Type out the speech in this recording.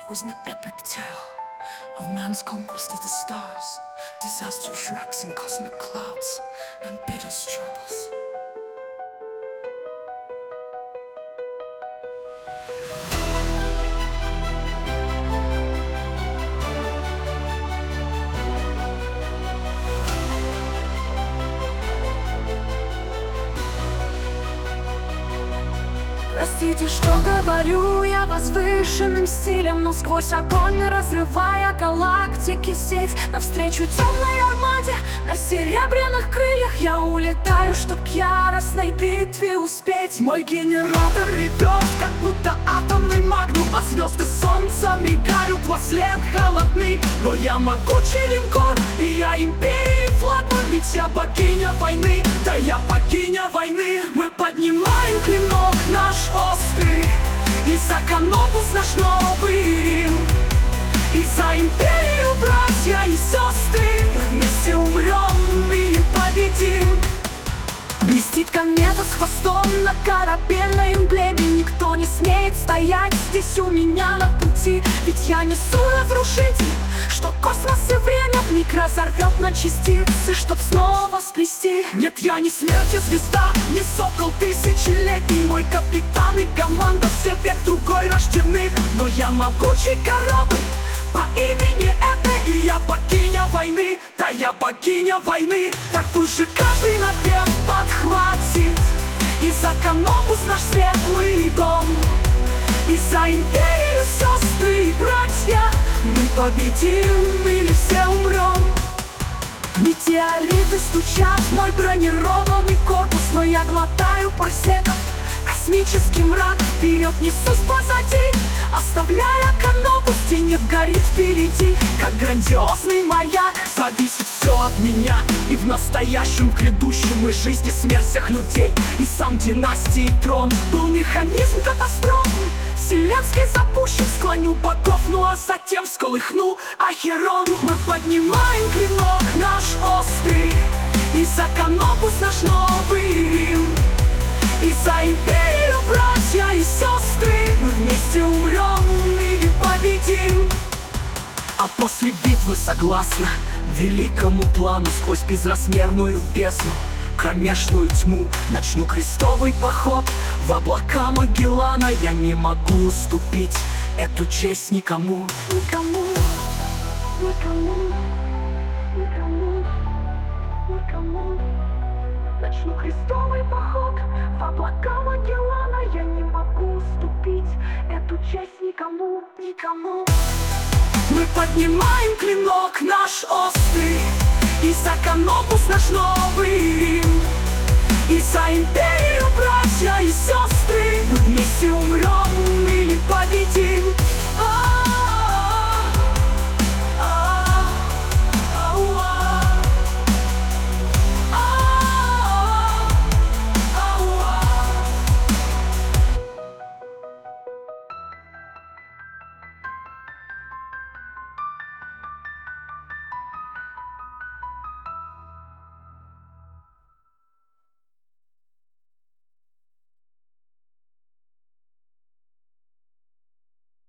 was an epic tale of man's conquest of the stars, disastrous wrecks in cosmic clouds, and bitter struggles. Простите, что говорю я возвышенным стилем, но сквозь огонь, разрывая галактики сеть, навстречу темной армаде на серебряных крыльях я улетаю, чтоб к яростной битве успеть. Мой генератор ревет, как будто атомный магнум, а звезды солнца мигают во след холодный. Но я могучий линкор, и я империи флагман, ведь я богиня войны, да я богиня войны. Мы поднимаем клинок наш острый, и за Канопус наш новый Рим, и за империю, братья и сестры, вместе умрем и победим. Блестит комета с хвостом на корабельной эмблеме, никто не смеет стоять здесь у меня на пути, ведь я несу разрушитель, что космос и время вмиг разорвет на частицы, чтоб снова сплести. Нет, я не смерть, звезда, не сокол тысячелетний, мой капитан и команда все век другой рождены. Но я могучий корабль по имени это, и я богиня войны, да я богиня войны. Так пусть же каждый напев подхватит, и за Канопус наш светлый дом, и за империю, сестры и братья, мы победим или все умрем. Метеориты стучат в мой бронированный корпус, но я глотаю парсеков космический мрак. Вперед несусь позади, оставляя Канопус, тень горит впереди, как грандиозный маяк. Зависит все от меня, и в настоящем, в грядущем, и жизни смерть всех людей, и сам династии трон был механизм катастрофы. Вселенский запущен, склоню богов, ну а затем всколыхну Ахерон. Мы поднимаем клинок наш острый, и за Канопус наш новый Рим, и за империю, братья и сестры, мы вместе умрем или победим. А после битвы, согласно великому плану, сквозь безразмерную бездну, кромешную тьму, начну крестовый поход в облака Магеллана. Я не могу уступить эту честь никому. Никому, никому, никому, никому. Начну крестовый поход в облака Магеллана. Я не могу уступить эту честь никому, никому. Мы поднимаем клинок наш острый, и за Канопус наш новый Рим, и за империю, братья